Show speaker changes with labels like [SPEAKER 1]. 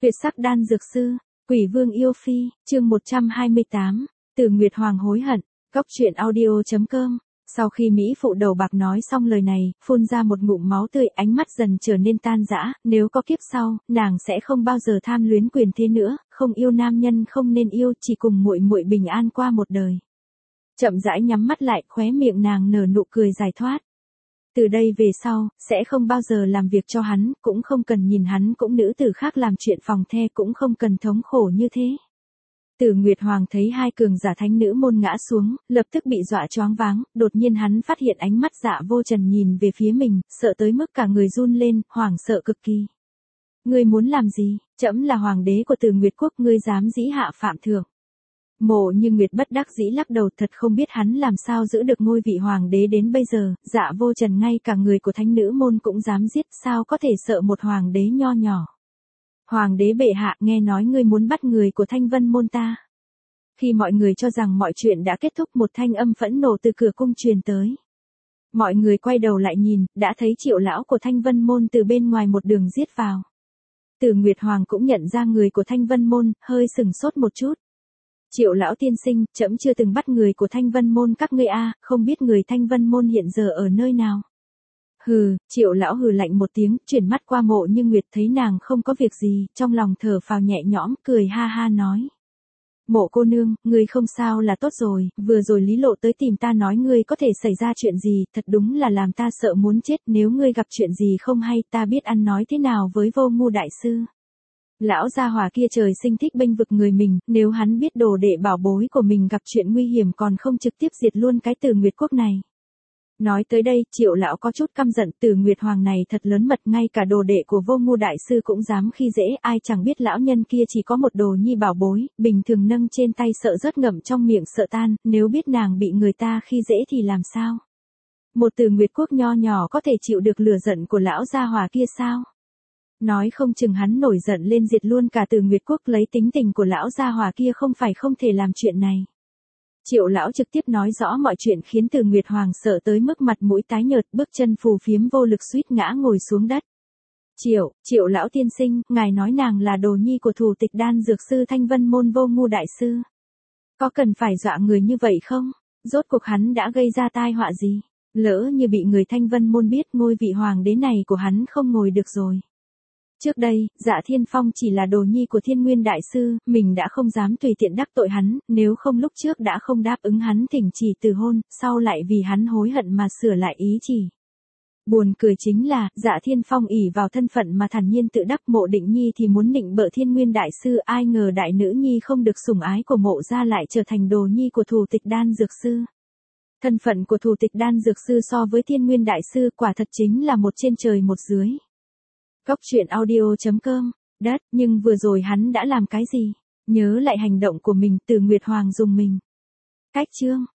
[SPEAKER 1] Tuyệt sắc đan dược sư, Quỷ Vương yêu phi, chương 128, Từ Nguyệt Hoàng hối hận, góc truyện audio.com. Sau khi Mỹ phụ đầu bạc nói xong lời này, phun ra một ngụm máu tươi, ánh mắt dần trở nên tan rã, nếu có kiếp sau, nàng sẽ không bao giờ tham luyến quyền thế nữa, không yêu nam nhân không nên yêu, chỉ cùng muội muội bình an qua một đời. Chậm rãi nhắm mắt lại, khóe miệng nàng nở nụ cười giải thoát. Từ đây về sau, sẽ không bao giờ làm việc cho hắn, cũng không cần nhìn hắn cũng nữ tử khác làm chuyện phòng the, cũng không cần thống khổ như thế. Từ Nguyệt Hoàng thấy hai cường giả thánh nữ môn ngã xuống, lập tức bị dọa choáng váng, đột nhiên hắn phát hiện ánh mắt Dạ Vô Trần nhìn về phía mình, sợ tới mức cả người run lên, hoảng sợ cực kỳ. Ngươi muốn làm gì? Trẫm là hoàng đế của Từ Nguyệt quốc, ngươi dám dĩ hạ phạm thượng. Mộ Như Nguyệt bất đắc dĩ lắc đầu, thật không biết hắn làm sao giữ được ngôi vị hoàng đế đến bây giờ. Dạ Vô Trần ngay cả người của thánh nữ môn cũng dám giết, sao có thể sợ một hoàng đế nho nhỏ. Hoàng đế bệ hạ, nghe nói ngươi muốn bắt người của Thanh Vân môn ta. Khi mọi người cho rằng mọi chuyện đã kết thúc, một thanh âm phẫn nộ từ cửa cung truyền tới. Mọi người quay đầu lại nhìn, đã thấy Triệu lão của Thanh Vân môn từ bên ngoài một đường giết vào. Từ Nguyệt Hoàng cũng nhận ra người của Thanh Vân môn, hơi sừng sốt một chút. Triệu lão tiên sinh, trẫm chưa từng bắt người của Thanh Vân môn các ngươi a, không biết người Thanh Vân môn hiện giờ ở nơi nào. Hừ, Triệu lão hừ lạnh một tiếng, chuyển mắt qua Mộ Như Nguyệt, thấy nàng không có việc gì, trong lòng thở phào nhẹ nhõm, cười ha ha nói. Mộ cô nương, ngươi không sao là tốt rồi, vừa rồi Lý Lộ tới tìm ta nói ngươi có thể xảy ra chuyện gì, thật đúng là làm ta sợ muốn chết, nếu ngươi gặp chuyện gì không hay ta biết ăn nói thế nào với Vô Ngu đại sư. Lão gia hỏa kia trời sinh thích bênh vực người mình, nếu hắn biết đồ đệ bảo bối của mình gặp chuyện nguy hiểm còn không trực tiếp diệt luôn cái Từ Nguyệt quốc này. Nói tới đây, Triệu lão có chút căm giận, Từ Nguyệt Hoàng này thật lớn mật, ngay cả đồ đệ của Vô Ngu đại sư cũng dám khi dễ, ai chẳng biết lão nhân kia chỉ có một đồ nhi bảo bối, bình thường nâng trên tay sợ rớt ngậm trong miệng sợ tan, nếu biết nàng bị người ta khi dễ thì làm sao? Một Từ Nguyệt quốc nho nhỏ có thể chịu được lửa giận của lão gia hỏa kia sao? Nói không chừng hắn nổi giận lên diệt luôn cả Từ Nguyệt quốc, lấy tính tình của lão gia hỏa kia không phải không thể làm chuyện này. Triệu lão trực tiếp nói rõ mọi chuyện khiến Từ Nguyệt Hoàng sợ tới mức mặt mũi tái nhợt, bước chân phù phiếm vô lực suýt ngã ngồi xuống đất. Triệu lão tiên sinh, ngài nói nàng là đồ nhi của thủ tịch đan dược sư Thanh Vân môn Vô Ngu đại sư. Có cần phải dọa người như vậy không? Rốt cuộc hắn đã gây ra tai họa gì? Lỡ như bị người Thanh Vân môn biết, ngôi vị hoàng đế này của hắn không ngồi được rồi. Trước đây, Dạ Thiên Phong chỉ là đồ nhi của Thiên Nguyên đại sư, mình đã không dám tùy tiện đắc tội hắn, nếu không lúc trước đã không đáp ứng hắn thỉnh chỉ từ hôn, sau lại vì hắn hối hận mà sửa lại ý chỉ. Buồn cười chính là, Dạ Thiên Phong ỷ vào thân phận mà thản nhiên tự đắc, Mộ Định Nhi thì muốn nịnh bợ Thiên Nguyên đại sư, ai ngờ đại nữ nhi không được sủng ái của Mộ gia lại trở thành đồ nhi của thủ tịch đan dược sư. Thân phận của thủ tịch đan dược sư so với Thiên Nguyên đại sư quả thật chính là một trên trời một dưới. Góc truyện audio.com, đất, nhưng vừa rồi hắn đã làm cái gì? Nhớ lại hành động của mình, Từ Nguyệt Hoàng dùng mình. Cách chương.